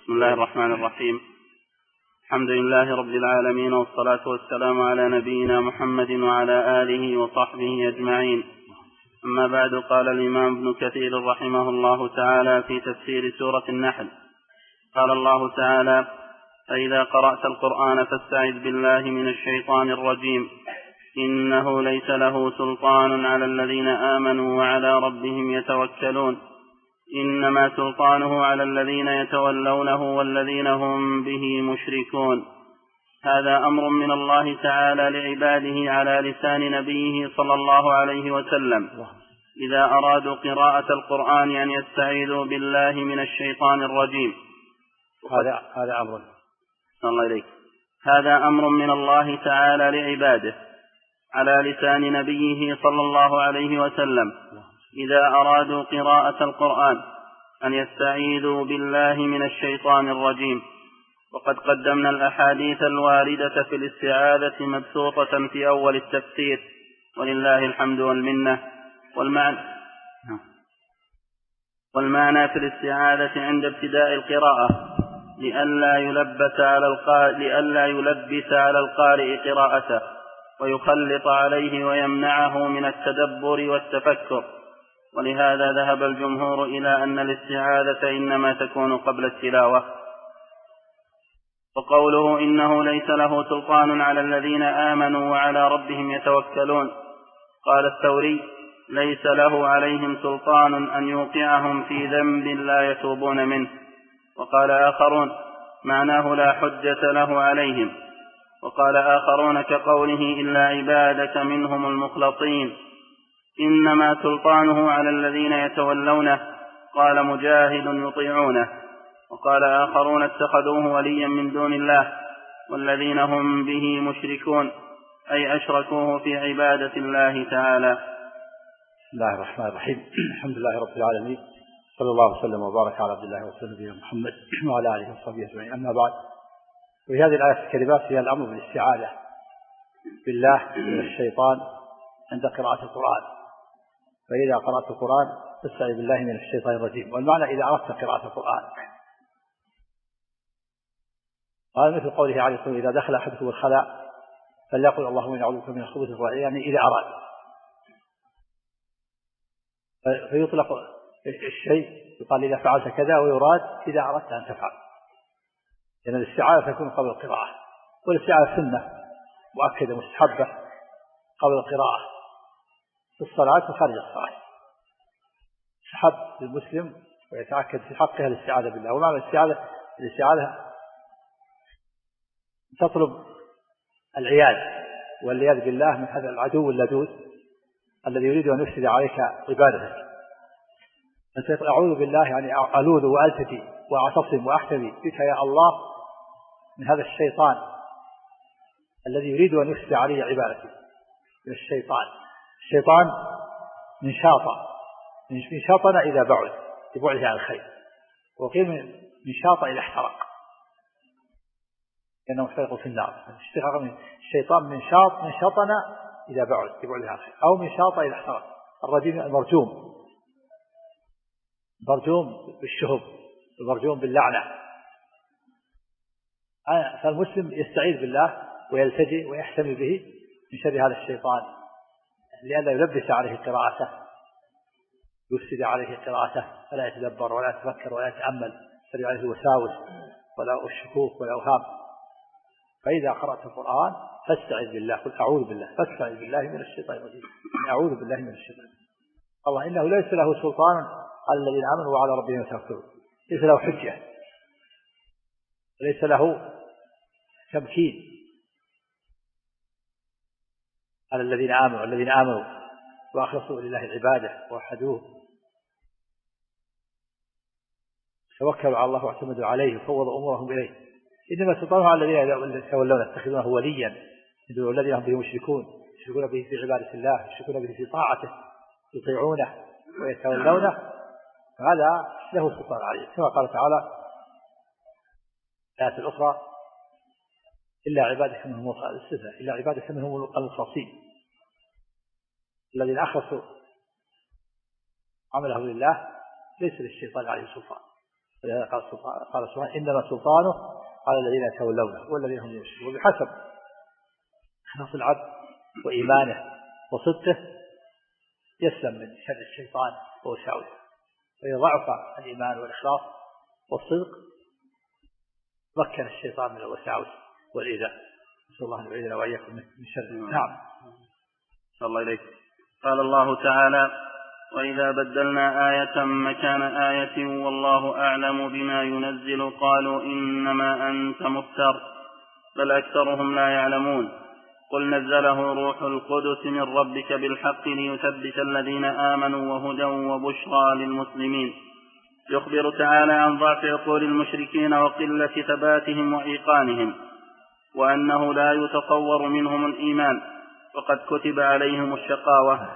بسم الله الرحمن الرحيم. الحمد لله رب العالمين، والصلاة والسلام على نبينا محمد وعلى آله وصحبه أجمعين. أما بعد، قال الإمام ابن كثير رحمه الله تعالى في تفسير سورة النحل: قال الله تعالى: فإذا قرأت القرآن فاستعذ بالله من الشيطان الرجيم، إنه ليس له سلطان على الذين آمنوا وعلى ربهم يتوكلون، إنما سلطانه على الذين يتولونه والذين هم به مشركون. هذا أمر من الله تعالى لعباده على لسان نبيه صلى الله عليه وسلم إذا أرادوا قراءة القرآن أن يستعيذوا بالله من الشيطان الرجيم. هذا أمر من الله تعالى لعباده على لسان نبيه صلى الله عليه وسلم إذا أرادوا قراءة القرآن أن يستعيذوا بالله من الشيطان الرجيم. وقد قدمنا الأحاديث الواردة في الاستعاذة مبسوطة في أول التفسير، ولله الحمد والمنة. والمعنى في الاستعاذة عند ابتداء القراءة لئلا يلبس على القارئ قراءته ويخلط عليه ويمنعه من التدبر والتفكر، ولهذا ذهب الجمهور إلى أن الاستعاذة إنما تكون قبل التلاوة. وقوله إنه ليس له سلطان على الذين آمنوا وعلى ربهم يتوكلون، قال الثوري: ليس له عليهم سلطان أن يوقعهم في ذنب لا يتوبون منه. وقال آخرون: معناه لا حجة له عليهم. وقال آخرون كقوله: إلا عبادك منهم المخلصين، إنما سلطانه على الذين يتولونه. قال مجاهد: يطيعونه. وقال آخرون: اتخذوه وليا من دون الله والذين هم به مشركون، أي أشركوه في عبادة الله تعالى. بسم الله الرحمن الرحيم. الحمد لله رب العالمين، صلى الله وسلم وبارك على عبد الله ورسوله محمد وعلى آله وصحبه أجمعين. أما بعد، وفي هذه الآية الكريمات هي الأمر بالاستعاذة بالله من الشيطان عند قراءة القرآن. فإذا قرأت القرآن فاستعذ بالله من الشيطان الرجيم. والمعنى إذا أردت قراءة القرآن، قال مثل قوله عليه الصلاة والسلام: إذا دخل أحدكم الخلاء فليقل اللهم إني أعوذ بك من الخبث والخبائث، يعني إذا أراد. فيطلق الشيء، يقال إذا فعلت كذا، ويراد إذا أردت أن تفعل، لأن الاستعاذة تكون قبل القراءة. والاستعاذة سنة مؤكدة مستحبة قبل القراءة في الصلاة وخارج الصلاة. سحب للمسلم ويتأكد في حقها الاستعاذة بالله. ومعنى الاستعاذة تطلب العياذ والعياذ بالله من هذا العدو اللدود الذي يريد أن يفسد عليك عبادتك. أنت تقول أعوذ بالله، يعني ألوذ وألتجي وأعتصم وأحتمي بك يا الله من هذا الشيطان الذي يريد أن يفسد علي عبادتي. من الشيطان من شاطن إذا بعد يبعده عن الخير، وقيل من شاطن إذا احترق، لأنه محترق في النار. اشتقاق من الشيطان من شاطن إذا بعد يبعده عن الخير، أو من شاطن إذا احترق. الرجيم المرجوم بالشهب، المرجوم باللعنة. فالمسلم يستعيذ بالله ويلتجئ ويحتمي به من شر هذا الشيطان، لئلا يلبس عليه قراءته، يفسد عليه قراءته، فلا يتدبر ولا يتفكر ولا يتأمل، يسري عليه الوساوس ولا الشكوك ولا الأوهام. فإذا قرأت القرآن فاستعذ بالله، قل أعوذ بالله، فاستعذ بالله من الشيطان الرجيم، أعوذ بالله من الشيطان. الله إنه ليس له سلطان على الذين آمنوا وعلى ربهم يتوكلون. ليس له حجة، ليس له تمكين على الذين آمنوا وأخلصوا لله العبادة ووحدوه، توكلوا على الله واعتمدوا عليه وفوضوا أمورهم إليه. إنما سلطانه على الذين يتولون يتخذونه وليا من الذين هم به مشركون، يشركون به في عبادة الله، يشركون به في طاعته، يطيعونه ويتولونه، فهذا له سلطان عليه. كما قال تعالى في الآية الأخرى: إلا عبادك منهم المخلصين، الذين أخلصوا عمله لله ليس للشيطان عليه سلطان. قال سبحانه إنما سلطانه على الذين يتولونه والذين هم يشركون. وبحسب إخلاص العبد وإيمانه وصدقه يسلم من شر الشيطان ووساوسه. فإذا ضعف الإيمان والإخلاص والصدق مكن الشيطان من الوساوس والإيذاء. نسأل الله أن يعيذنا وإياكم من شر. نعم. صلى الله عليه. قال الله تعالى: وإذا بدلنا آية مكان آية والله أعلم بما ينزل قالوا إنما أنت مفتر بل أكثرهم لا يعلمون قل نزله روح القدس من ربك بالحق ليثبت الذين آمنوا وهدى وبشرى للمسلمين. يخبر تعالى عن ضعف عقول المشركين وقلة ثباتهم وإيقانهم وأنه لا يتصور منهم الإيمان وقد كتب عليهم الشقاوة.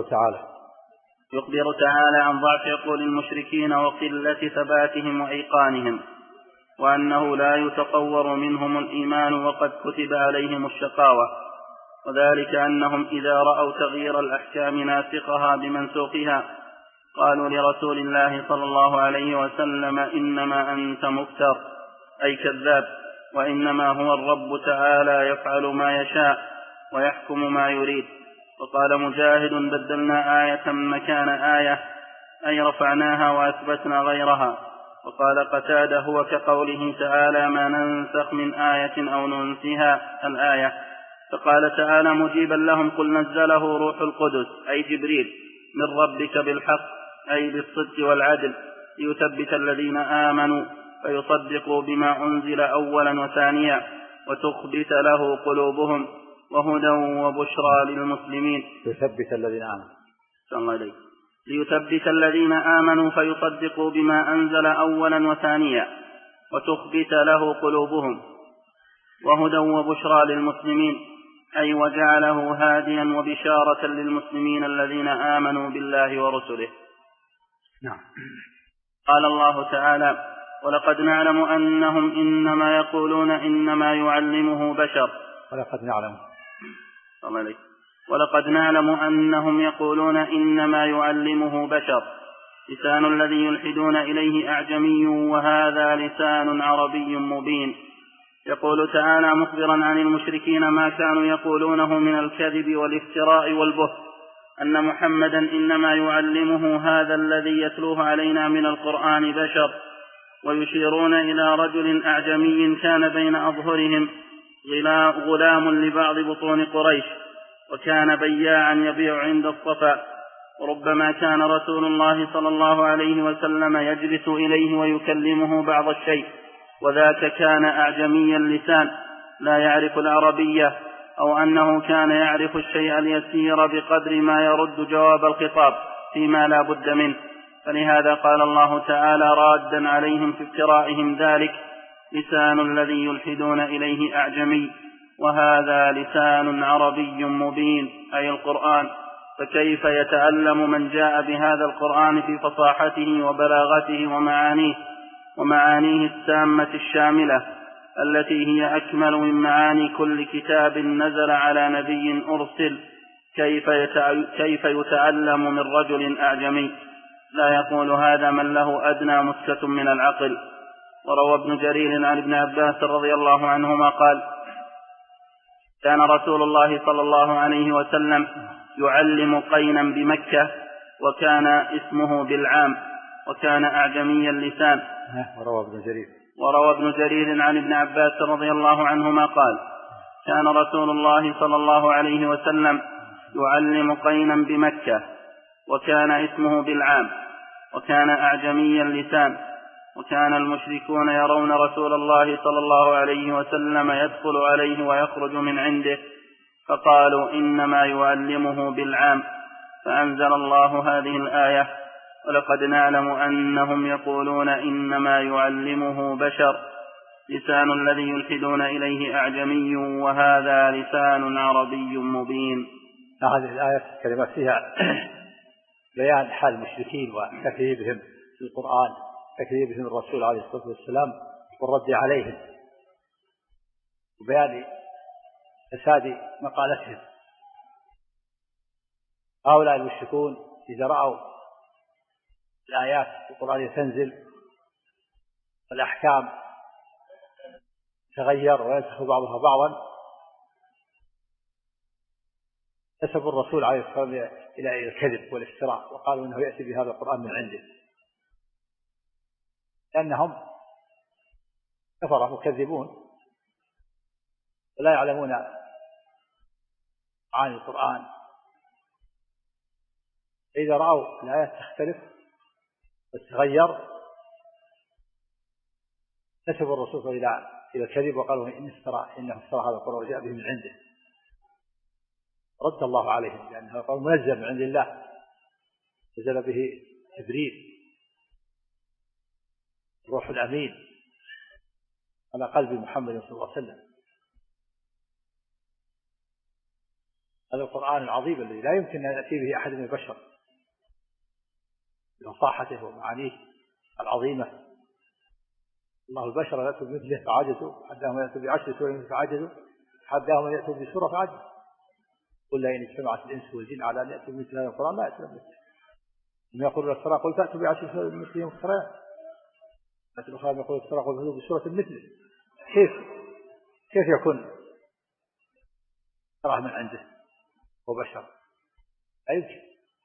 يخبر تعالى عن ضعف عقول المشركين وقلة ثباتهم وإيقانهم وأنه لا يتصور منهم الإيمان وقد كتب عليهم الشقاوة، وذلك أنهم إذا رأوا تغيير الأحكام ناسخها بمنسوخها قالوا لرسول الله صلى الله عليه وسلم إنما أنت مفتر أي كذاب، وإنما هو الرب تعالى يفعل ما يشاء ويحكم ما يريد. وقال مجاهد: بدلنا آية مكان آية أي رفعناها وأثبتنا غيرها. وقال قتادة: هو كقوله تعالى: ما ننسخ من آية أو ننسها الآية. فقال تعالى مجيبا لهم: قل نزله روح القدس أي جبريل من ربك بالحق أي بالصدق والعدل ليثبت الذين آمنوا فيصدقوا بما أنزل أولا وثانيا وتخبت له قلوبهم وهدى وبشرى للمسلمين. ليثبت الذين آمنوا ليثبت الذين آمنوا فيصدقوا بما أنزل أولا وثانيا وتخبت له قلوبهم وهدى وبشرى للمسلمين أي وجعله هاديا وبشارة للمسلمين الذين آمنوا بالله ورسله. نعم. قال الله تعالى: ولقد نعلم أنهم إنما يقولون إنما يعلمه بشر. ولقد نعلم أنهم يقولون إنما يعلمه بشر. لسان الذي يلحدون إليه أعجمي وهذا لسان عربي مبين. يقول تعالى مخبرا عن المشركين ما كانوا يقولونه من الكذب والافتراء والبهت أن محمدا إنما يعلمه هذا الذي يتلوه علينا من القرآن بشر، ويشيرون إلى رجل أعجمي كان بين أظهرهم غلام لبعض بطون قريش وكان بياعا يبيع عند الصفا، وربما كان رسول الله صلى الله عليه وسلم يجلس إليه ويكلمه بعض الشيء، وذاك كان أعجمي اللسان لا يعرف العربية، أو أنه كان يعرف الشيء اليسير بقدر ما يرد جواب الخطاب فيما لا بد منه. فلهذا قال الله تعالى رادا عليهم في افترائهم ذلك: لسان الذي يلحدون إليه أعجمي وهذا لسان عربي مبين أي القرآن. فكيف يتألم من جاء بهذا القرآن في فصاحته وبلاغته ومعانيه التامة الشاملة التي هي أكمل من معاني كل كتاب نزل على نبي أرسل، كيف يتألم من رجل أعجمي؟ لا يقول هذا من له أدنى مسكة من العقل. وروى ابن جرير عن ابن عباس رضي الله عنهما قال: كان رسول الله صلى الله عليه وسلم يعلم قينا بمكة وكان اسمه بالعام وكان أعجمي اللسان. وروى ابن جرير عن ابن عباس رضي الله عنهما قال: كان رسول الله صلى الله عليه وسلم يعلم قينا بمكة وكان اسمه بالعام وكان أعجمي اللسان، وكان المشركون يرون رسول الله صلى الله عليه وسلم يدخل عليه ويخرج من عنده فقالوا إنما يعلمه بالعام، فأنزل الله هذه الآية: ولقد نعلم أنهم يقولون إنما يعلمه بشر، لسان الذي يلحدون إليه أعجمي وهذا لسان عربي مبين. هذه الآية كلمات فيها بيان حال المشركين وتكذيبهم في القرآن، تكذيبهم الرسول عليه الصلاة والسلام والرد عليهم، وبيان فساد مقالتهم. هؤلاء المشركون إذا رأوا الآيات في القرآن تنزل الأحكام تغير وينسخ بعضها بعضا، نسب الرسول عليه الصلاة والسلام إلى الكذب والافتراء، وقالوا إنه يأتي بهذا القرآن من عنده، لأنهم كفرة مكذبون ولا يعلمون معاني القرآن. إذا رأوا الآيات تختلف وتتغير نسبوا الرسول إلى الكذب وقالوا إنه افترى هذا القرآن وجاء به من عنده. رد الله عليهم لأنه القرآن منزل من عند الله، نزل به جبريل الروح الأمين على قلب محمد صلى الله عليه وسلم. هذا القرآن العظيم الذي لا يمكن أن يأتي به أحد من البشر بفصاحته ومعانيه العظيمة. الله البشر يأتوا بمثله فعجزوا، حداهم يأتوا بعشر سور فعجزوا، حداهم يأتوا بسورة فعجزوا. قل إن اجتمعت الإنس والجن على أن يأتوا بمثل هذا القرآن لا يأتون بمثله. هم يقولون افترى قل فأتوا بعشر سور مثله مفتريات، لكن الأخرى يقول افترى قل فأتوا بسورة مثله. كيف يكون افترى من عنده وبشر؟ لا يمكن،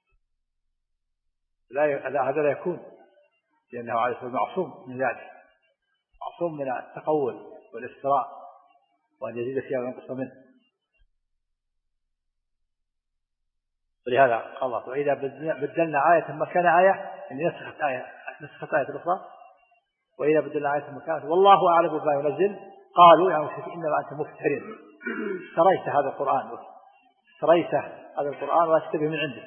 هذا لا يكون، لأنه عليه الصلاة والسلام معصوم من ذلك، معصوم من التقول والافتراء وأن يزيد فيها وينقص منه. ولهذا قال الله وإذا بدلنا آية مكان آية، يعني نسخت آية الأخرى، وإذا بدلنا آية مكان والله أعلم بما ينزل قالوا يعني إنما أنت مفتر، اشتريت هذا القرآن واشتبه من عنده.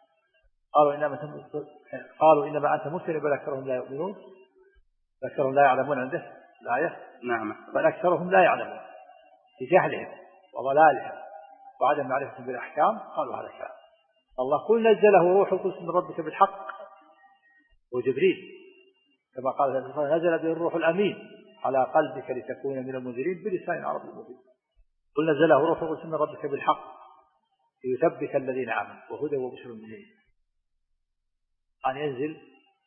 قالوا إنما أنت مفتر بل أكثرهم لا يؤمنون، أكثرهم لا يعلمون عنده الآية. نعم. بل أكثرهم لا يعلمون بجهلهم وضلالهم وعدم معرفتهم بالأحكام قالوا هذا الكلام. الله قل نزله روح القدس من ربك بالحق، وجبريل كما قال نزل به الروح الأمين على قلبك لتكون من المنذرين بلسان عربي مبين. قل نزله روح القدس من ربك بالحق ليثبت الذين آمنوا وهدى وبشر للمؤمنين. أن ينزل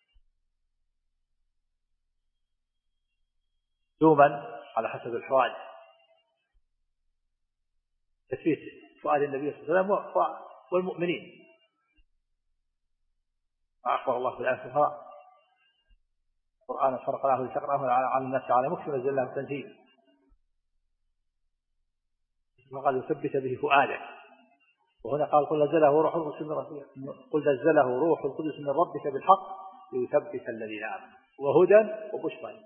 دوما على حسب الحوادث، تثبيت فؤاد النبي صلى الله عليه وسلم والمؤمنين. أخبر الله في الآية الأخرى القرآن فرقناه لتقرأه على الناس على مكث ونزلناه تنزيلا، وقال يثبت به فؤادك. وهنا قال قل نزله روح القدس من ربك بالحق ليثبت الذين آمنوا وهدى وبشرى،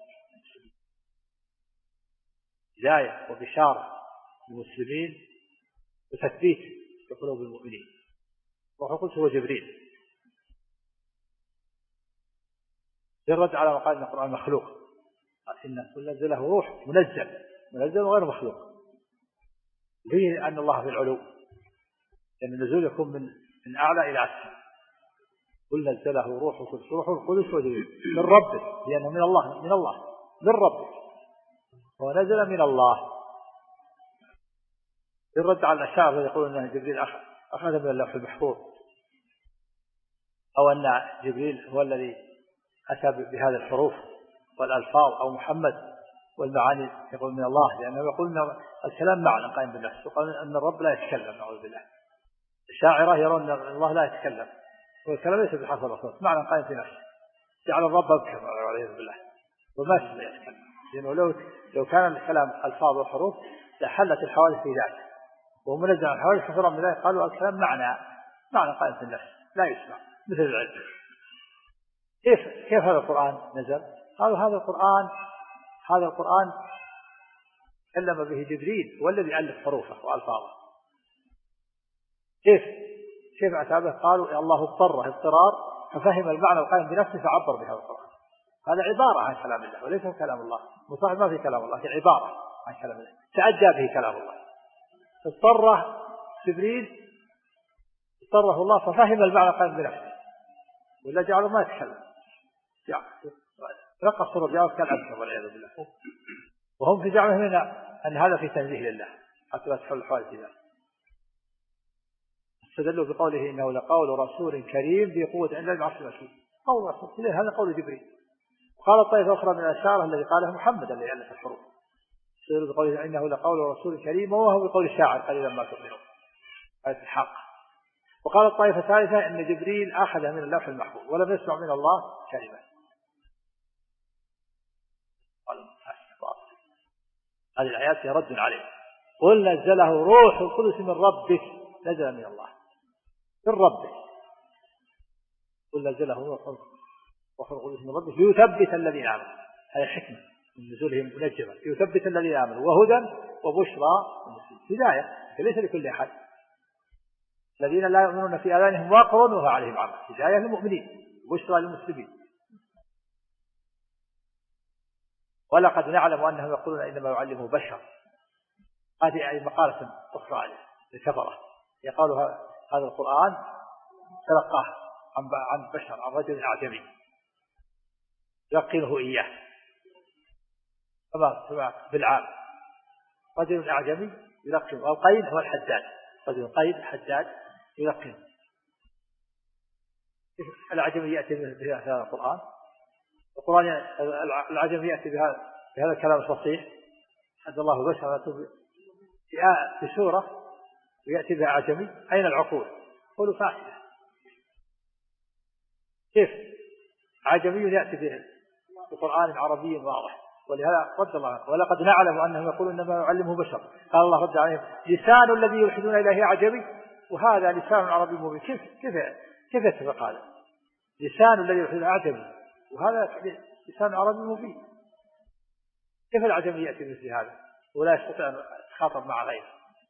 هداية وبشارة للمسلمين وتثبيت في قلوب المؤمنين. روح القدس هو جبريل. يرد على مقال ان القرآن مخلوق، قال إن قل نزله روح منزل وغير مخلوق، به أن الله في العلو، لأن النزول يكون من أعلى إلى أسفل. قل نزله روح القدس وجبريل من ربك، لأنه من الله من ربك، ونزل من الله. يرد على الأشاعرة الذين يقولون أن جبريل أخذ من اللوح المحفوظ، أو أن جبريل هو الذي أتى بهذه الحروف والألفاظ، أو محمد والمعاني يقول من الله، لأنه يقول أن الكلام معنى قائم بالنفس، وقال أن الرب لا يتكلم نعوذ بالله. الشاعرة يرون أن الله لا يتكلم، والكلام ليس بحرف الأصوات، معنى قائم في نفسه، جعل الرب أبكر والعياذ بالله وما يتكلم، لأنه لو كان الكلام ألفاظ وحروف لحلت الحوادث في ذلك، ومنزل عن الحوادث كثيرا من ذلك قالوا الكلام معنى قائم في النفس لا يسمع مثل العلم. كيف هذا القرآن نزل؟ قالوا هذا القرآن تكلم به جبريل والذي ألف حروفه وألفاظه. كيف أتى به؟ قالوا يا الله اضطرار ففهم المعنى القائم بنفسه فعبر بهذا القرآن. هذا عبارة عن كلام الله وليس كلام الله، مصاحب ما في كلام الله، في عبارة عن كلام الله تأدى به كلام الله. اضطره جبريل، اضطره الله ففهم المعنى القائم بنفسه، ولا جعله ما يتكلم، رقص الرجال كالأبكر والعياذ بالله. وهم في زعمهم أن هذا في تنزيه لله حتى لا تحل الحوادث ذلك. استدلوا بقوله إنه لقول رسول كريم ذي قوة عند العرش المكين. قول رسول هذا قول جبريل، وقال طائفة أخرى من الأشاعرة الذي قاله محمد الذي ألف الحروف سير بقوله إنه لقول رسول كريم وهو بقول الشاعر قليلا ما تؤمنون آية الحق. وقال الطائفة الثالثة إن جبريل أخذ من اللوح المحفوظ ولم يسمع من الله كلمة. هذه الآيات هي رد عليه. قل نزله روح القدس من ربك نزل من الله من ربك. قل نزله روح القدس من ربك ليثبت الذين آمنوا. هذه حكمة من نزولهم منجمة ليثبت الذين آمنوا وهدى وبشرى هداية ليس لكل أحد. الذين لا يؤمنون في آذانهم وقر وهو عليهم عمى هداية للمؤمنين بشرى للمسلمين. ولقد نعلم أنهم يقولون إنما يعلمه بشر. هذه أي مقالة أخرى للكفرة يقالوا هذا القرآن تلقاه عن بشر عن رجل أعجمي يلقنه إياه كما بالعام رجل أعجمي يلقنه. القيد هو الحداد رجل قيد حداد يلقنه. الأعجمي يأتي بهذا القرآن العجمي يأتي بهذا الكلام الفصيح حد الله بشر في سورة ويأتي بها أعجمي. أين العقول؟ قولوا فاسدة. كيف عجمي يأتي بقرآن عربي واضح؟ ولهذا رد الله عنه. ولقد نعلم أنهم يقولون إنما يعلمه بشر. قال الله رد عليهم لسان الذي يلحدون إليه عجمي وهذا لسان عربي مبين. كيف يتفق هذا؟ لسان الذي يلحدون عجمي وهذا لسان عربي مبين. كيف العجمي يأتي مثل هذا ولا يستطيع أن يتخاطب مع غيره؟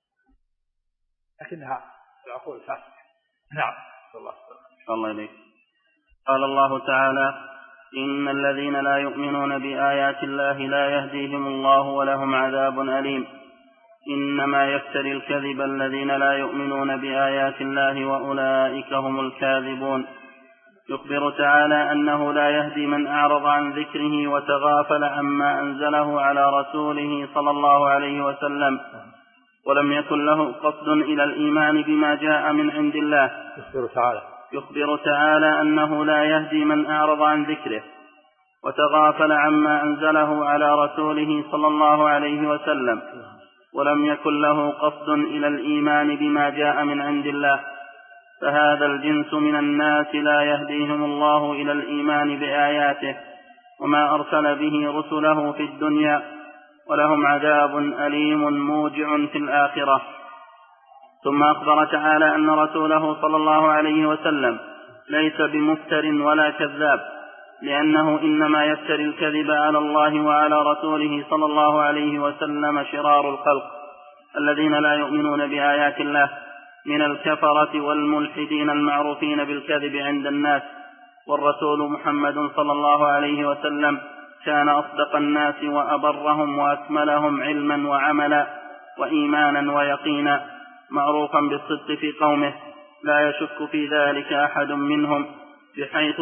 لكنها العقول فاسدة. نعم الله إليك. قال الله تعالى إن الذين لا يؤمنون بآيات الله لا يهديهم الله ولهم عذاب أليم. إنما يفتري الكذب الذين لا يؤمنون بآيات الله وأولئك هم الكاذبون. يخبر تعالى أنه لا يهدي من أعرض عن ذكره وتغافل عما أنزله على رسوله صلى الله عليه وسلم ولم يكن له قصد إلى الإيمان بما جاء من عند الله. يخبر تعالى أنه لا يهدي من أعرض عن ذكره وتغافل عما أنزله على رسوله صلى الله عليه وسلم ولم يكن له قصد إلى الإيمان بما جاء من عند الله. فهذا الجنس من الناس لا يهديهم الله إلى الإيمان بآياته وما أرسل به رسله في الدنيا ولهم عذاب أليم موجع في الآخرة. ثم أخبر تعالى أن رسوله صلى الله عليه وسلم ليس بمفتر ولا كذاب لأنه إنما يفتري الكذب على الله وعلى رسوله صلى الله عليه وسلم شرار الخلق الذين لا يؤمنون بآيات الله من الكفرة والملحدين المعروفين بالكذب عند الناس. والرسول محمد صلى الله عليه وسلم كان أصدق الناس وأبرهم وأكملهم علما وعملا وإيمانا ويقينا معروفا بالصدق في قومه لا يشك في ذلك أحد منهم بحيث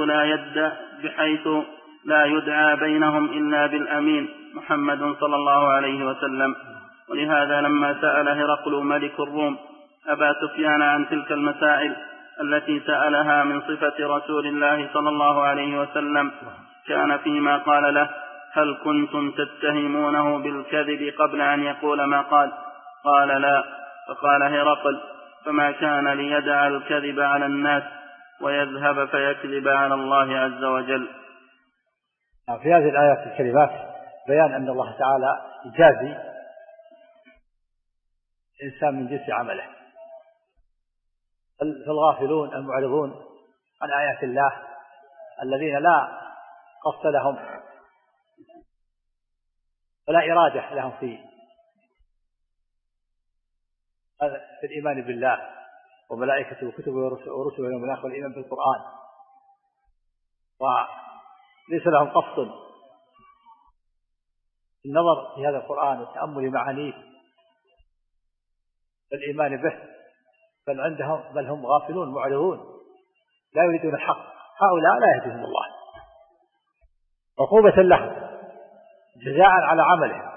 لا يدعى بينهم إلا بالأمين محمد صلى الله عليه وسلم. ولهذا لما سأل هرقل ملك الروم أبا سفيان عن تلك المسائل التي سألها من صفة رسول الله صلى الله عليه وسلم كان فيما قال له هل كنتم تتهمونه بالكذب قبل أن يقول ما قال؟ قال لا. فقال هرقل فما كان ليدع الكذب على الناس ويذهب فيكذب على الله عز وجل. في هذه الآيات الكريمات بيان أن الله تعالى يجازي الإنسان من جنس عمله. فالغافلون المعرضون عن آيات الله الذين لا قصد لهم ولا إرادة لهم في الإيمان بالله وملائكته وكتبه ورسله يوم الآخر والإيمان بالقرآن وليس لهم قصد النظر في هذا القرآن والتأمل معانيه والإيمان به بل هم غافلون معرضون لا يريدون الحق. هؤلاء لا يهديهم الله عقوبة لهم جزاء على عملهم.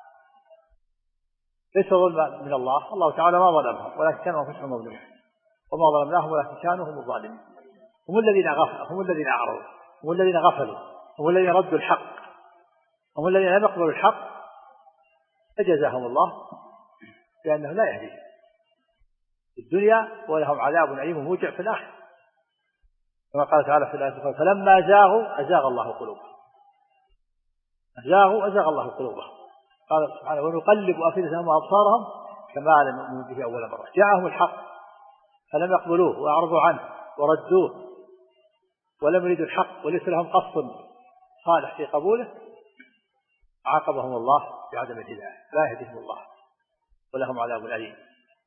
ليس ظلم من الله تعالى ما ظلمهم ولكن كانوا أنفسهم مظلومين وما ظلمناهم ولكن كانوا هم الظالمين. هم الذين أعرضوا هم الذين غفلوا هم الذين ردوا الحق، هم الذين لم يقبلوا الحق، فجزاهم الله بأنه لا يهديهم في الدنيا ولهم عذاب أليم موجع في الآخرة، كما قال تعالى في الآية الأخرى: فلما زاغوا أزاغ الله قلوبهم، أزاغ الله قلوبهم. قال سبحانه: ونقلب أفئدتهم وأبصارهم كما لم يؤمنوا به أول مرة. جاءهم الحق فلم يقبلوه وأعرضوا عنه وردوه ولم يريدوا الحق وليس لهم قصد صالح في قبوله، عاقبهم الله بعدم الهداية، لا يهديهم الله ولهم عذاب أليم.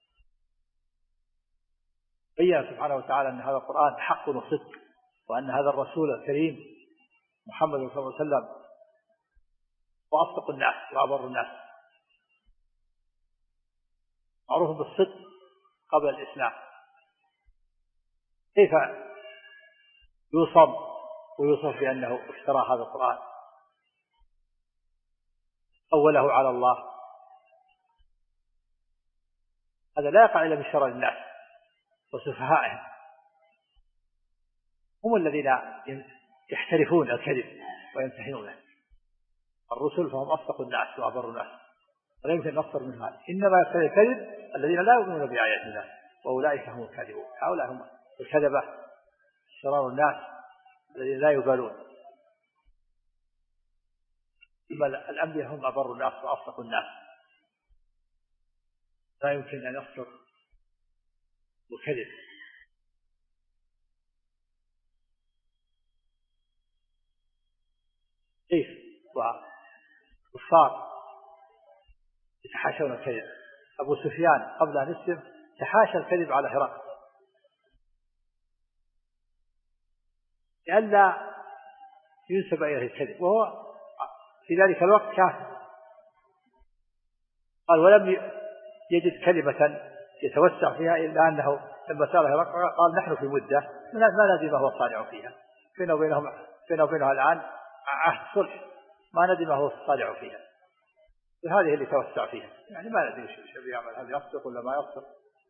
بين سبحانه وتعالى أن هذا القرآن حق وصدق، وأن هذا الرسول الكريم محمد صلى الله عليه وسلم وأصدق الناس وأبر الناس، معروف بالصدق قبل الإسلام. كيف يوصف بأنه اشترى هذا القرآن، أوله على الله؟ هذا لا يقع إلا بشرى الناس وسفهائهم، هم الذين يحترفون الكذب ويمتحنونه. الرسل فهم أصدق الناس وأبر الناس، ولا يمكن نصر من هذا. إنما يفتري الكذب الذين لا يؤمنون بآيات الله، وأولئك هم الكاذبون. هؤلاء هم الكذبة شرار الناس الذين لا يبالون. الأنبياء هم أبر الناس وأصدق الناس، لا يمكن أن يصدر الكذب. كيف وكفار يتحاشون الكذب؟ أبو سفيان قبل أن يسلم تحاشى الكذب على هرقل لئلا ينسب إليه الكذب، وهو في ذلك الوقت كافر. قال: ولم يجد كلمة يتوسع فيها إلا أنه لما سأل هرقل قال: نحن في مدة ما ندري ما هو الصانع فيها، بيننا وبينها الآن عهد صلح، ما ندري ما هو الصانع فيها، وهذه اللي توسع فيها، يعني ما ندري شو بيعمل، هل يصدق ولا ما يصدق.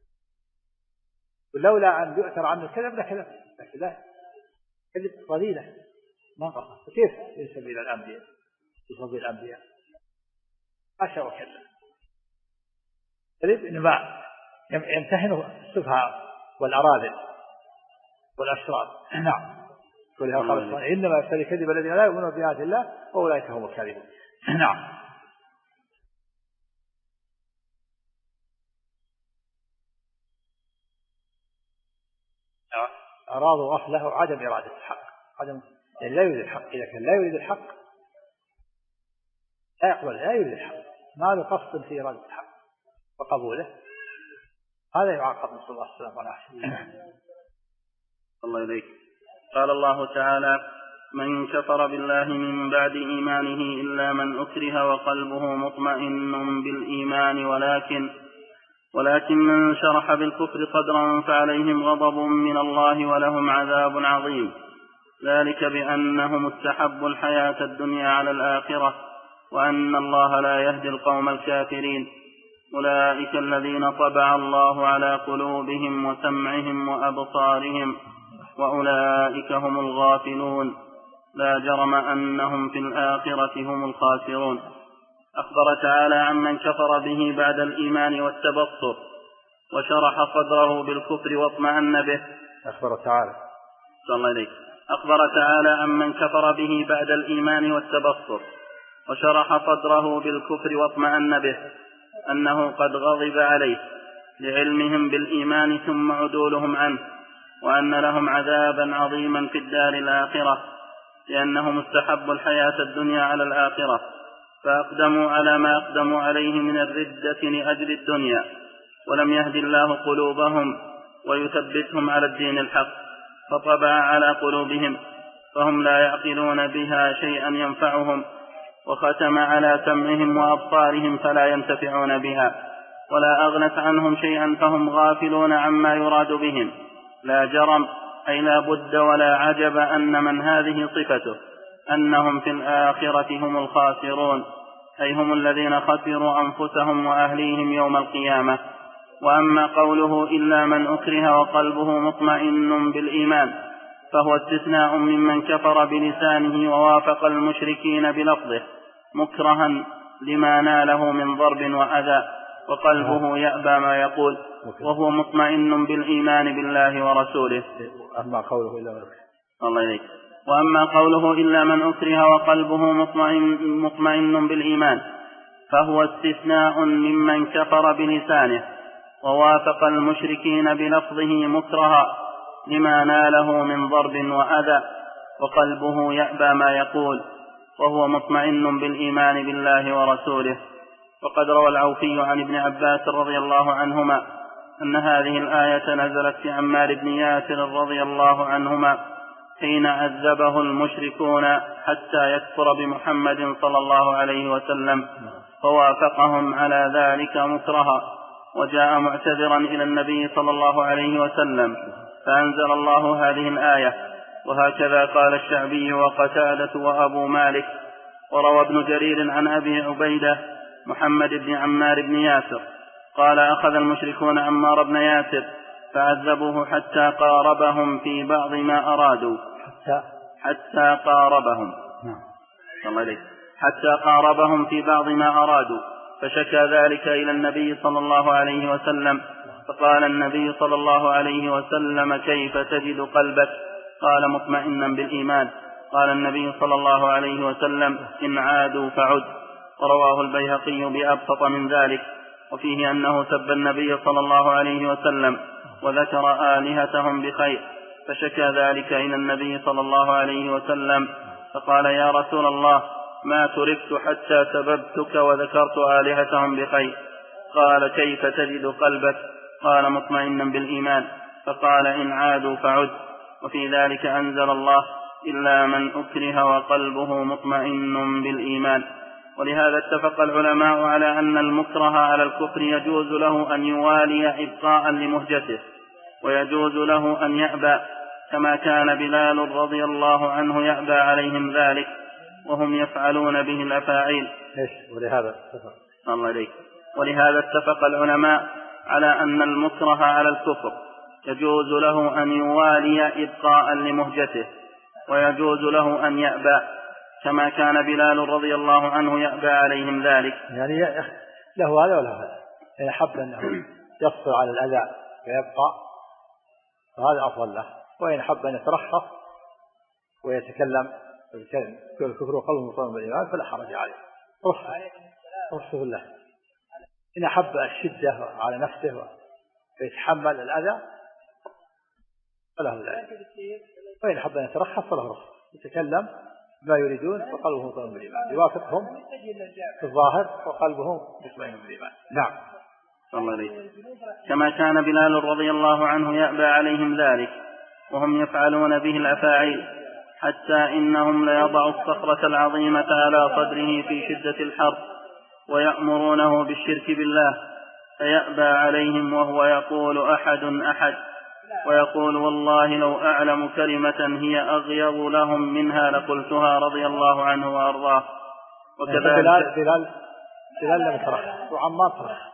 ولولا أن يؤثر عنه الكذب لكذب، لكن لا، كذب قليلة ما قصد. فكيف ينسب إلى الأنبياء، يصب الأنبياء؟ حاشا وكذب. كذب إنما يمتحنه السفهاء والأراذل والأشرار. نعم. ولهذا قال الله: إنما يفتري الكذب الذين لا يؤمنون بآيات الله وأولئك هم الكاذبون. نعم. أرادوا غفلة وعدم إرادة الحق، يعني لا يريد الحق. إذا كان لا يريد الحق لا يقبل، لا يريد الحق، ما له قصد في إرادة الحق وقبوله، هذا يعاقب. نسأل الله السلامة والعافية. الله إليك. قال الله تعالى: من كفر بالله من بعد إيمانه إلا من أكره وقلبه مطمئن بالإيمان ولكن من شرح بالكفر صدرا فعليهم غضب من الله ولهم عذاب عظيم، ذلك بأنهم استحبوا الحياة الدنيا على الآخرة وأن الله لا يهدي القوم الكافرين. أولئك الذين طبع الله على قلوبهم وسمعهم وأبصارهم وأولئك هم الغافلون، لا جرم أنهم في الآخرة هم الخاسرون. أخبر تعالى عمن كفر به بعد الإيمان والتبصر وشرح صدره بالكفر واطمأن به. أخبر تعالى عمن كفر به بعد الإيمان والتبصر وشرح صدره بالكفر واطمأن به أنه قد غضب عليه لعلمهم بالإيمان ثم عدولهم عنه، وأن لهم عذابا عظيما في الدار الآخرة لأنهم استحبوا الحياة الدنيا على الآخرة، فأقدموا على ما أقدموا عليه من الردة لأجل الدنيا، ولم يهد الله قلوبهم ويثبتهم على الدين الحق، فطبع على قلوبهم فهم لا يعقلون بها شيئا ينفعهم، وختم على سمعهم وأبصارهم فلا ينتفعون بها، ولا أغنت عنهم شيئا فهم غافلون عما يراد بهم. لا جرم، أي لا بد ولا عجب أن من هذه صفته أنهم في الآخرة هم الخاسرون، أي هم الذين خسروا أنفسهم وأهليهم يوم القيامة. وأما قوله إلا من أكره وقلبه مطمئن بالإيمان، فهو استثناء ممن كفر بلسانه ووافق المشركين بلفظه مكرها لما ناله من ضرب وأذى وقلبه يأبى ما يقول وهو مطمئن بالإيمان بالله ورسوله. أما قوله إلا من الله إليك. وأما قوله إلا من أكره وقلبه مطمئن بالإيمان فهو استثناء ممن كفر بلسانه ووافق المشركين بلفظه مكرها لما ناله من ضرب وأذى وقلبه يأبى ما يقول وهو مطمئن بالإيمان بالله ورسوله. وقد روى العوفي عن ابن عباس رضي الله عنهما أن هذه الآية نزلت في عمار بن ياسر رضي الله عنهما حين عذبه المشركون حتى يكفر بمحمد صلى الله عليه وسلم فوافقهم على ذلك مكرها وجاء معتذرا إلى النبي صلى الله عليه وسلم فأنزل الله هذه الآية. وهكذا قال الشعبي وقتادة وأبو مالك. وروى ابن جرير عن أبي عبيدة محمد بن عمار بن ياسر قال أخذ المشركون عمار بن ياسر فعذبوه حتى قاربهم في بعض ما أرادوا حتى قاربهم في بعض ما أرادوا فشكى ذلك إلى النبي صلى الله عليه وسلم فقال النبي صلى الله عليه وسلم كيف تجد قلبك؟ قال مطمئنا بالإيمان. قال النبي صلى الله عليه وسلم إن عادوا فعد. ورواه البيهقي بأبسط من ذلك وفيه أنه سب النبي صلى الله عليه وسلم وذكر آلهتهم بخير فشكى ذلك إلى النبي صلى الله عليه وسلم فقال يا رسول الله ما تركت حتى سببتك وذكرت آلهتهم بخير. قال كيف تجد قلبك؟ قال مطمئنا بالإيمان. فقال إن عادوا فعد. وفي ذلك أنزل الله إلا من أكره وقلبه مطمئن بالإيمان. ولهذا اتفق العلماء على أن المكره على الكفر يجوز له أن يوالي إبقاء لمهجته ويجوز له أن يأبى كما كان بلال رضي الله عنه يأبى عليهم ذلك وهم يفعلون به الأفاعيل. ولهذا اتفق العلماء على أن المكره على الكفر يجوز له أن يوالي إبقاء لمهجته ويجوز له أن يأبى كما كان بلال رضي الله عنه يأبى عليهم ذلك. يعني له هذا ولا هذا، إن حب أنه يصبر على الأذى ويبقى فهذا أفضل له، وإن حب أن يترخص ويتكلم الكفر وقلبه مطمئن بالإيمان فلا حرج عليه، رخصه له. إن حب الشدة على نفسه ويتحمل الأذى فله ذلك، وإن حب أن يترخص فله رخص يتكلم ما يريدون وقلبه مطمئن بالإيمان، يوافقهم في الظاهر وقلبهم مطمئن بالإيمان. نعم. الله عليك. كما كان بلال رضي الله عنه يأبى عليهم ذلك وهم يفعلون به الأفاعيل حتى إنهم ليضعوا الصخرة العظيمة على صدره في شدة الحرب ويأمرونه بالشرك بالله فيأبى عليهم وهو يقول أحد أحد ويقول والله لو أعلم كلمة هي أغيظ لهم منها لقلتها رضي الله عنه وأرضاه. وكذلك بلال لم يترخص وعمار ترخص.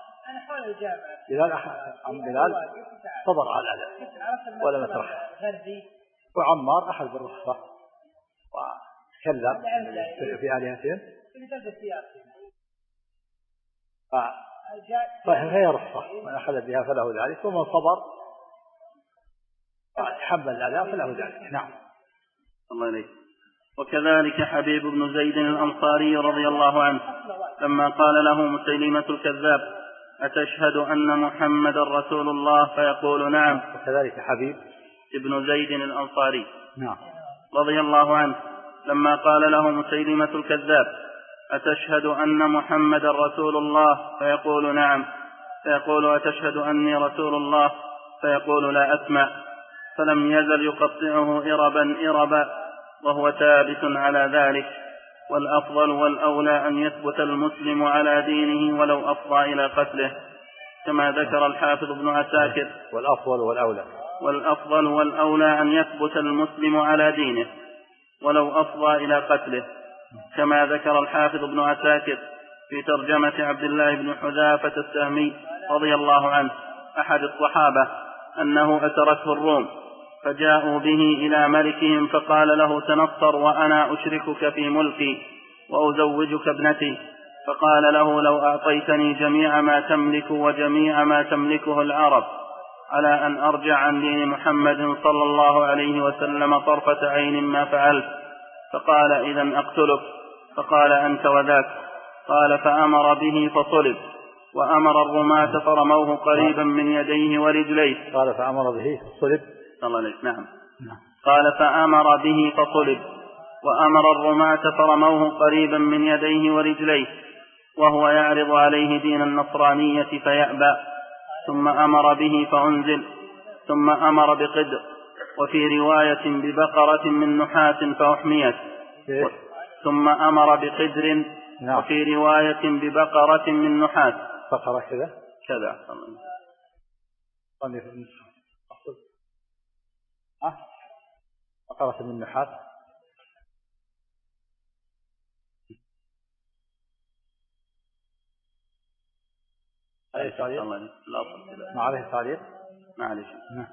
بلال صبر على الأذى ولم يترخص، وعمار أخذ بالرخصة وتكلم في آلهتهم فهي رخصة، من أخذ بها فله ذلك، ومن صبر تحمل الأذى فله ذلك. نعم. الله إليك. وكذلك حبيب بن زيد الأنصاري رضي الله عنه لما قال له مسيلمة الكذاب أتشهد أن محمد رسول الله فيقول نعم. وكذلك حبيب بن زيد الأنصاري نعم رضي الله عنه لما قال له مسيلمة الكذاب أتشهد أن محمد رسول الله فيقول نعم، فيقول أتشهد أني رسول الله فيقول لا أسمع، فلم يزل يقطعه إربا وهو ثابت على ذلك. والأفضل والأولى أن يثبت المسلم على دينه ولو أفضى إلى قتله كما ذكر الحافظ ابن عساكر. والأفضل والأولى أن يثبت المسلم على دينه ولو أفضى إلى قتله كما ذكر الحافظ ابن عساكر في ترجمة عبد الله بن حذافة السهمي رضي الله عنه أحد الصحابة أنه أسرته الروم فجاءوا به إلى ملكهم فقال له تنصر وأنا أشركك في ملكي وأزوجك ابنتي. فقال له لو أعطيتني جميع ما تملك وجميع ما تملكه العرب على أن أرجع عن دين محمد صلى الله عليه وسلم طرفة عين ما فعلت. فقال إذن أقتلك. فقال أنت وذاك. قال فأمر به فصلب وأمر الرماة فرموه قريبا من يديه ورجليه. قال فأمر به فصلب. نعم. قال فأمر به فصلب وأمر الرماة فرموه قريبا من يديه ورجليه وهو يعرض عليه دين النصرانية فيأبى. ثم أمر به فأنزل. ثم أمر بقدر وفي رواية ببقرة من نحاس فأحميت. ثم أمر بقدر وفي رواية ببقرة من نحاس. بقرة كذا بقرة من نحاس. ما عليه تعليق. معلش.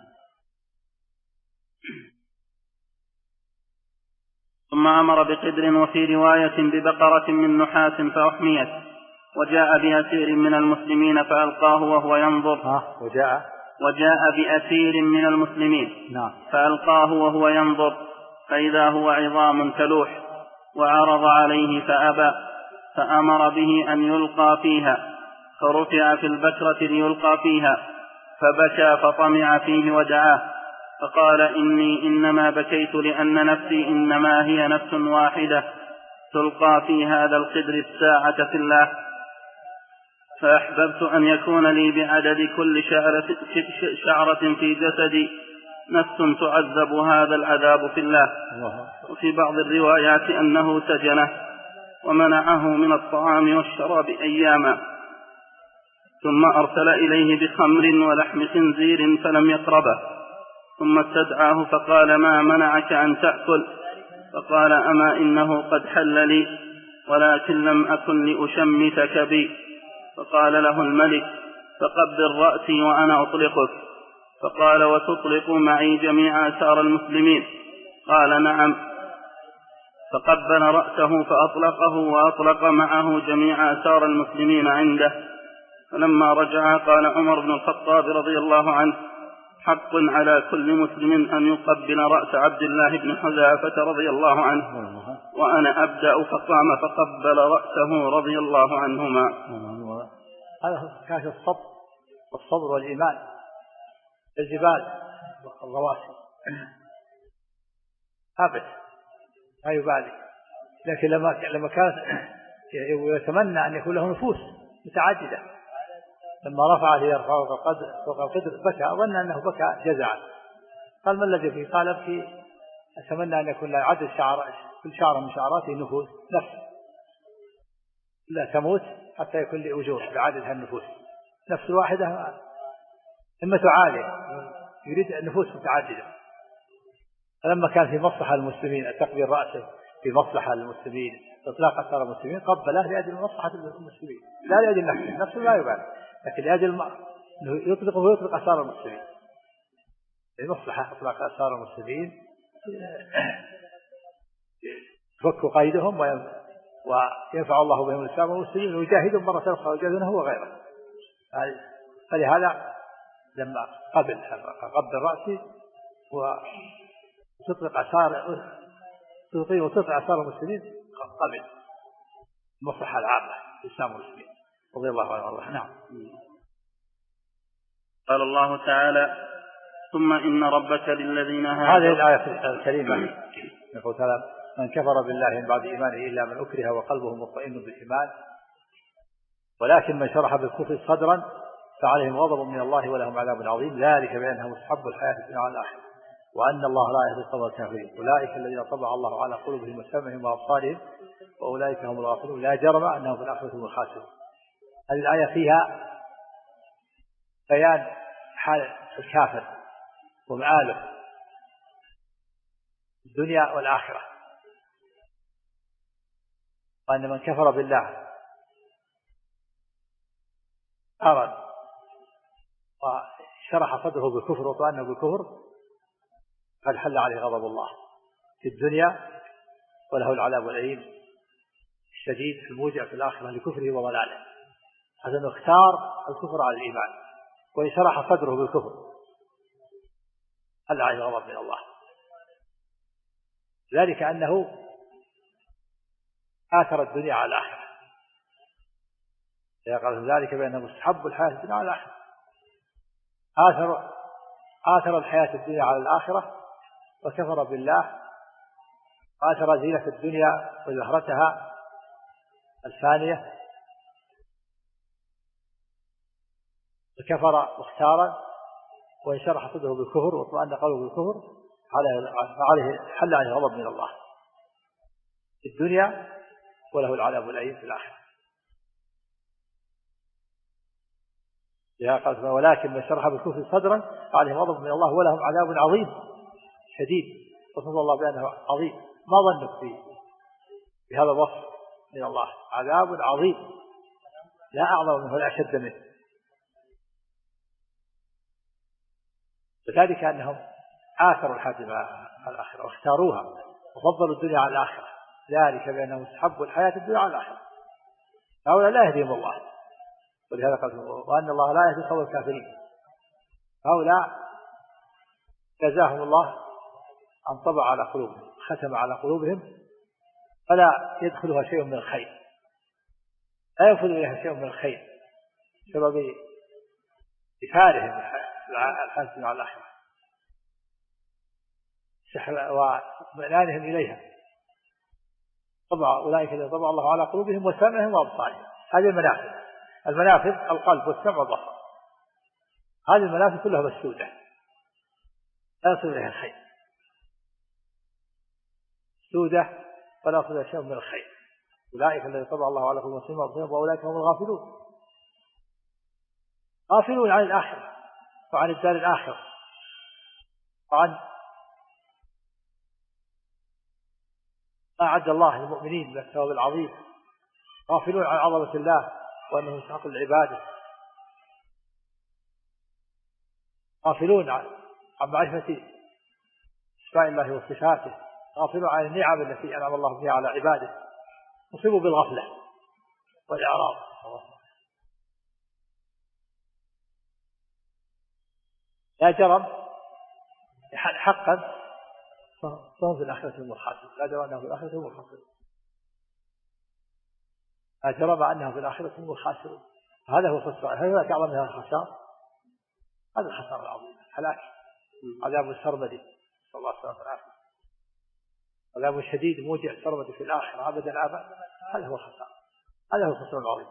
ثم أمر بقدر وفي رواية ببقرة من نحاس فأحميت. وجاء بأسير من المسلمين فألقاه وهو ينظر. وجاء بأسير من المسلمين فألقاه وهو ينظر فإذا هو عظام تلوح وعرض عليه فأبى. فأمر به أن يلقى فيها فرفع في البكرة ليلقى فيها فبكى فطمع فيه ودعاه فقال إني إنما بكيت لأن نفسي إنما هي نفس واحدة تلقى في هذا القدر الساعة في الله. فأحببت أن يكون لي بعدد كل شعرة في جسدي نفس تعذب هذا العذاب في الله. وفي بعض الروايات أنه سجنه ومنعه من الطعام والشراب أياما ثم أرسل إليه بخمر ولحم خنزير فلم يقربه ثم استدعاه فقال ما منعك أن تأكل؟ فقال أما إنه قد حل لي ولكن لم أكن لأشمتك بي. فقال له الملك فقبل رأسي وأنا أطلقك. فقال وتطلق معي جميع أسار المسلمين؟ قال نعم. فقبل رأسه فأطلقه وأطلق معه جميع أسار المسلمين عنده. فلما رجع قال عمر بن الخطاب رضي الله عنه حق على كل مسلم أن يقبل رأس عبد الله بن حذافة رضي الله عنه وأنا أبدأ. فقام فقبل رأسه رضي الله عنهما. هذا كان الصبر والصبر والإيمان. الجبال والرواسي ثابت لا يبالي، لكن لما كانت يتمنى أن يكون له نفوس متعددة لما رفع ليرفع فوق القدر بكى ظن أنه بكى جزعا. قال ما الذي فيه؟ قال أبكي أتمنى أن يكون لا يعدد كل شعر من شعراته نفوس نفس لا تموت حتى يكون لي أجور بعدد هالنفوس. نفس واحدة همة عالية يريد النفوس متعددة. فلما كان في مصلحة المسلمين تقبيل رأسه في مصلحة المسلمين إطلاق أسار المسلمين قبله لأجل مصلحة المسلمين لا لأجل نفسه لا يبالي، لكن لأجل يطلق ويطلق أسار المسلمين لمصلحة إطلاق أسار المسلمين يفك قيدهم وينفع الله بهم الإسلام والمسلمين ويجاهدهم مرة أخرى ويجاهدونه هو غيره. فلهذا لما قبل رأسي وتطلق أسار المسلمين قبل المصلحة العامة للإسلام والمسلمين رضي الله عنه الله. نعم. قال الله تعالى ثم إن ربك للذين هذه الآية الكريمة يقول تعالى من كفر بالله من بعد إيمانه إلا من أكره وقلبه مطمئن بالإيمان ولكن من شرح بالكفر صدرا فعليهم غضب من الله ولهم عذاب عظيم ذلك بأنهم استحبوا الحياة الدنيا على الآخرة وأن الله لا يهدي القوم الكافرين أولئك الذين طبع الله على قلوبهم وسمعهم وأبصارهم وأولئك هم الغافلون لا جرم أنهم في الآخرة هم الخاسرون. هذه الآية فيها بيان حال الكافر ومآله الدنيا والآخرة وأن من كفر بالله أرد وشرح صدره بالكفر وطعنه بالكفر قد حل عليه غضب الله في الدنيا وله العذاب الأليم الشديد الموجع في الآخرة لكفره وضلاله. هذا أنه اختار الكفر على الإيمان وانشرح صدره بالكفر حل عليه غضب من الله، ذلك أنه آثر الدنيا على الآخرة. قال ذلك بأنه مستحب الحياة الدنيا على الآخرة، آثر الحياة الدنيا على الآخرة وكفر بالله وآثر زينة الدنيا وزهرتها الفانية وكفر مختارا وانشرح صدره بالكفر واطمأن قلبه بالكفر عليه حل عليه غضب من الله في الدنيا وله العذاب الأليم في الآخرة. قال ولكن من شرح بالكفر صدرا عليه غضب من الله ولهم عذاب عظيم شديد، وصف الله بأنه عظيم. ما ظنك بهذا الوصف من الله؟ عذاب عظيم لا أعظم منه ولا أشد منه. وذلك أنهم آثروا الحياة الآخرة واختاروها وفضلوا الدنيا على الآخرة، ذلك بأنهم استحبوا الحياة الدنيا على الآخرة. هؤلاء لا يهديهم الله، ولهذا قال وأن الله لا يهدي القوم الكافرين. هؤلاء جزاهم الله أن طبع على قلوبهم ختم على قلوبهم فلا يدخلها شيء من الخير، لا ينفذ إليها شيء من الخير بسبب إثارهم الحسن على الآخرة واطمئنانهم إليها. طبع أولئك الذين طبع الله على قلوبهم وسمعهم وأبصارهم. هذه المنافذ القلب والسمع والبصر، هذه المنافذ كلها مسدودة لا يصل إليها الخير، مسدودة فلا يصل إليها شيء من الخير. أولئك الذين طبع الله على قلوبهم وسمعهم وأبصارهم وأولئك هم الغافلون، غافلون عن الآخرة وعن الدار الآخرة وعن ما أعد الله للمؤمنين من الثواب العظيم، غافلون عن عظمة الله وأنه يستحق العبادة، غافلون عن معرفة أسماء الله وصفاته، غافلون عن النعم التي أنعم الله بها على عباده، مصيبوا بالغفلة والإعراض. لا جرم حقا فهم في الآخرة هم الخاسرون، لا جرم أنهم في الآخرة هم الخاسرون، لا جرم أنهم في الآخرة هم الخاسرون. هذا هو الخسران. هل هناك أعظم من هذا الخسار؟ هذا الخسار العظيم، هلاك، عذاب سرمدي، صلى الله عليه وسلم، عذاب شديد موجع سرمدي في الآخرة أبدا أبدا. هذا هو الخسار، هذا هو الخسران العظيم.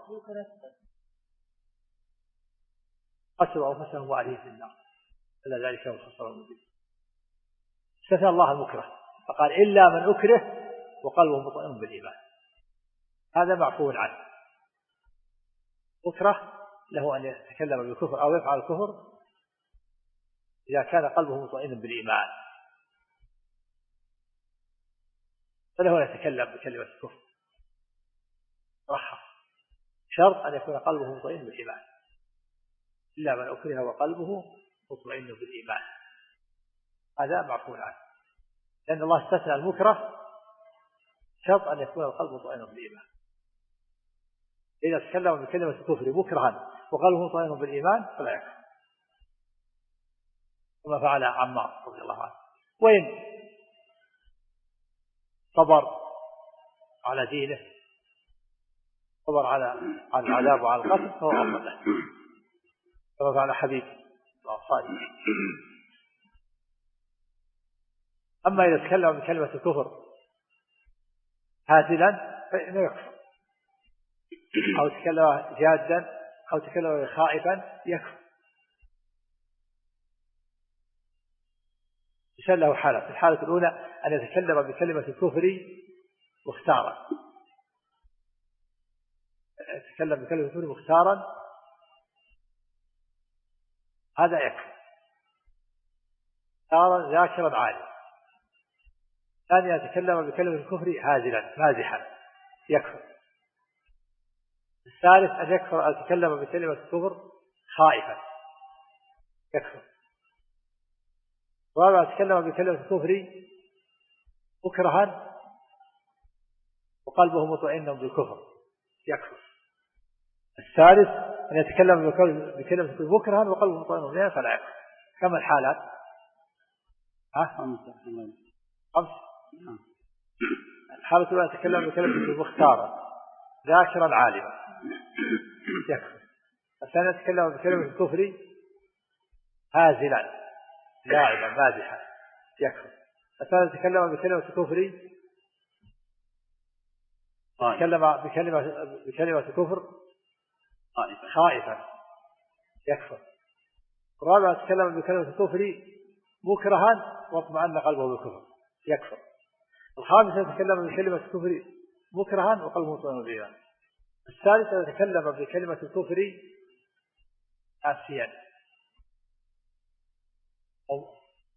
خسروا أنفسهم وأهليهم في النار، إلا ذلك هو الخسران المبين. استثنى الله المكره فقال إلا من أكره وقلبه مطمئن بالإيمان، هذا معفو عنه. أكره له أن يتكلم بالكفر أو يفعل الكفر إذا كان قلبه مطمئن بالإيمان، فله أن يتكلم بكلمة الكفر رخص، شرط أن يكون قلبه مطمئن بالإيمان. إلا من أكره وقلبه مطمئن بالإيمان، هذا معفو عنه، لأن الله استثنى المكره شرط أن يكون القلب مطمئن بالإيمان. إذا تكلم بكلمة الكفر مكرها وقلبه مطمئن بالإيمان فلا يكفر، كما فعل عمار رضي الله عنه. وإن صبر على دينه، صبر على العذاب وعلى القتل، فهو أفضل له، كما فعل حبيب الأنصاري. أما إذا تكلم بكلمة الكفر هازلا فإنه يكفر، أو تكلم جادا أو تكلم خائفا يكفر. يشال له حالة. الحالة الأولى أن يتكلم بكلمة الكفر مختارا، يتكلم بكلمة الكفر مختارا، هذا يكفر، مختارا ذاكرا عالما. ثانيا يتكلم بكلمة الكفر هازلا مازحا يكفر. الثالث أن يكفر أن يتكلم بكلمة الكفر خائفا يكفر. الرابع يتكلم بكلمة الكفر مكرها وقلبه مطمئن بالكفر يكفر. الثالث أن يتكلم بكلمة الكفر مكرها وقلبه مطمئن بالكفر فلا يكفر. كم الحالات؟ خمس. الحالة الأولى يتكلم بكلمة الكفر مختارا ذاكرا عالما يكفر. الثانية يتكلم بكلمة الكفر هازلا لاعبا مازحا يكفر. الثالث يتكلم بكلمة الكفر بكلمة الكفر خائفا يكفر. الرابع يتكلم بكلمة الكفر مكرها واطمأن قلبه بالكفر يكفر. الخامس يتكلم بكلمة الكفر مكرها وقلبه مطمئن بالإيمان. الثالث يتكلم بكلمة الكفر آسيا أو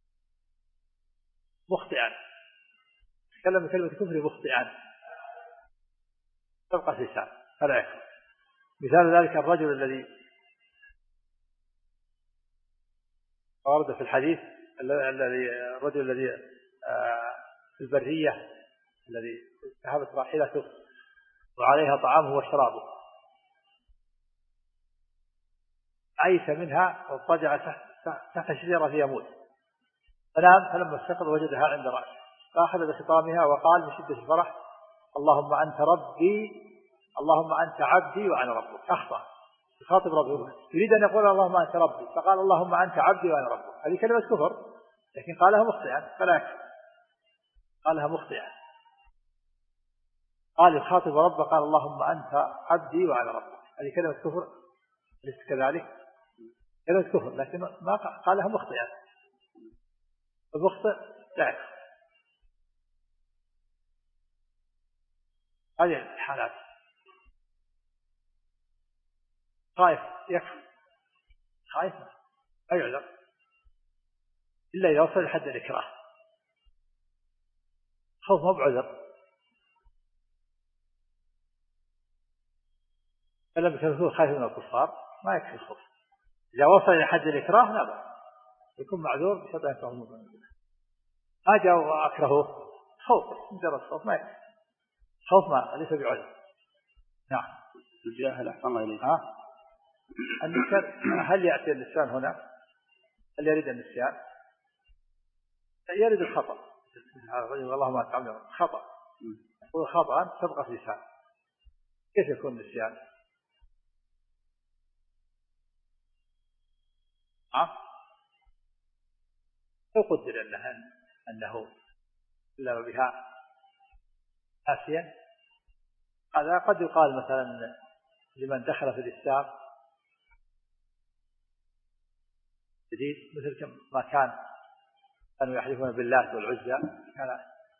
مخطئا. يتكلم بكلمة الكفر مخطئا تبقى لسان فلا يكفر. مثال ذلك الرجل ورد في الحديث الرجل الذي في البرية الذي ذهبت راحلته وعليها طعامه وشرابه عيس منها واضطجع تحت شجرة ليموت فنام فلما استيقظ وجدها عند رأسه فأخذ بخطامها وقال من شدة الفرح اللهم أنت ربي اللهم أنت عبدي وأنا ربك. أخطأ يخاطب ربه يريد أن يقول اللهم أنت ربي فقال اللهم أنت عبدي وأنا ربك. هذه كلمة كفر لكن قالها مخطئا فلا يكفر. قالها مخطئا قال يخاطب ربه قال اللهم أنت عبدي وأنا ربك. هذه كلمة كفر ليس كذلك كلمة كفر لكن ما قالها مخطئا. المخطئ لا يكفر. هذه الحالات. خائف يكفر خائف لا يعذر إلا إذا وصل لحد الإكراه. خوف ما بعذر فلم يكن خائف من الكفار ما يكفي الخوف. إذا وصل إلى حد الإكراه لا بأس يكون معذور بشرط أن يكون مؤمنا. ما جاء وأكرهه خوف مجرد خوف ما يكفي. خوف ما ليس بعذر. نعم. الجاهل أحسن الله إليك. النسيان هل يأتي النسيان هنا؟ هل يريد النسيان؟ يريد الخطأ. اللهم أنت عبدي خطأ يقول خطأ تبقى في لسان. كيف يكون النسيان؟ لو قدر أنه لم بها آسيا هذا قد يقال مثلا لمن دخل في الإسلام جديد مثل ما كانوا يحلفون بالله والعزى كان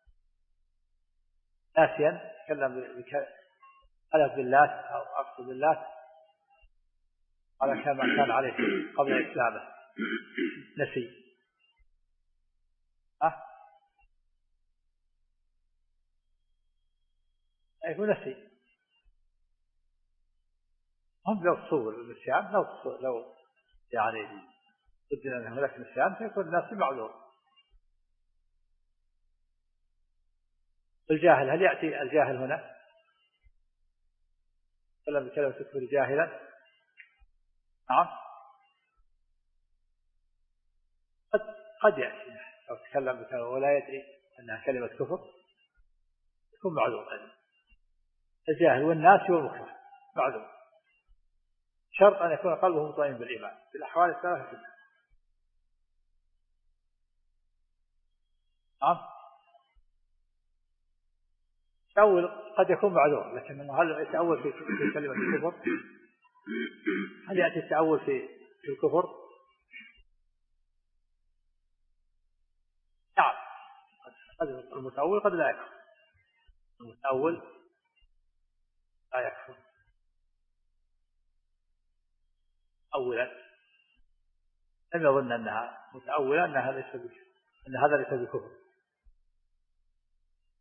آسيا تكلم حلف بالله أو أقصد بالله على كما كان عليه قبل إسلامه نسي يكون نسي. هم لو تصور النسيان لو يعني قدر أن هناك نسيان فيكون الناس معذور. الجاهل هل يأتي الجاهل هنا؟ تكلم بكلمة كفر جاهلا. نعم قد يأتي لو تكلم بكلمة ولا يدري أنها كلمة كفر يكون معذور. الجاهل والناس والمكره معذور شرط أن يكون قلبه مطمئن بالإيمان في الأحوال الثلاثة كلها. تأول قد يكون معذور لكن هل يتأول في كلمة الكفر؟ هل يأتي التأول في الكفر؟ نعم قد المتأول قد لا يكفر. المتأول لا يكفر أولا لم يظن أنها متأولة أن هذا ليس بكفر.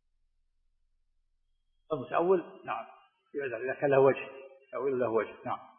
المتأول نعم يعذر إذا كان له وجه تأويل له وجه. نعم.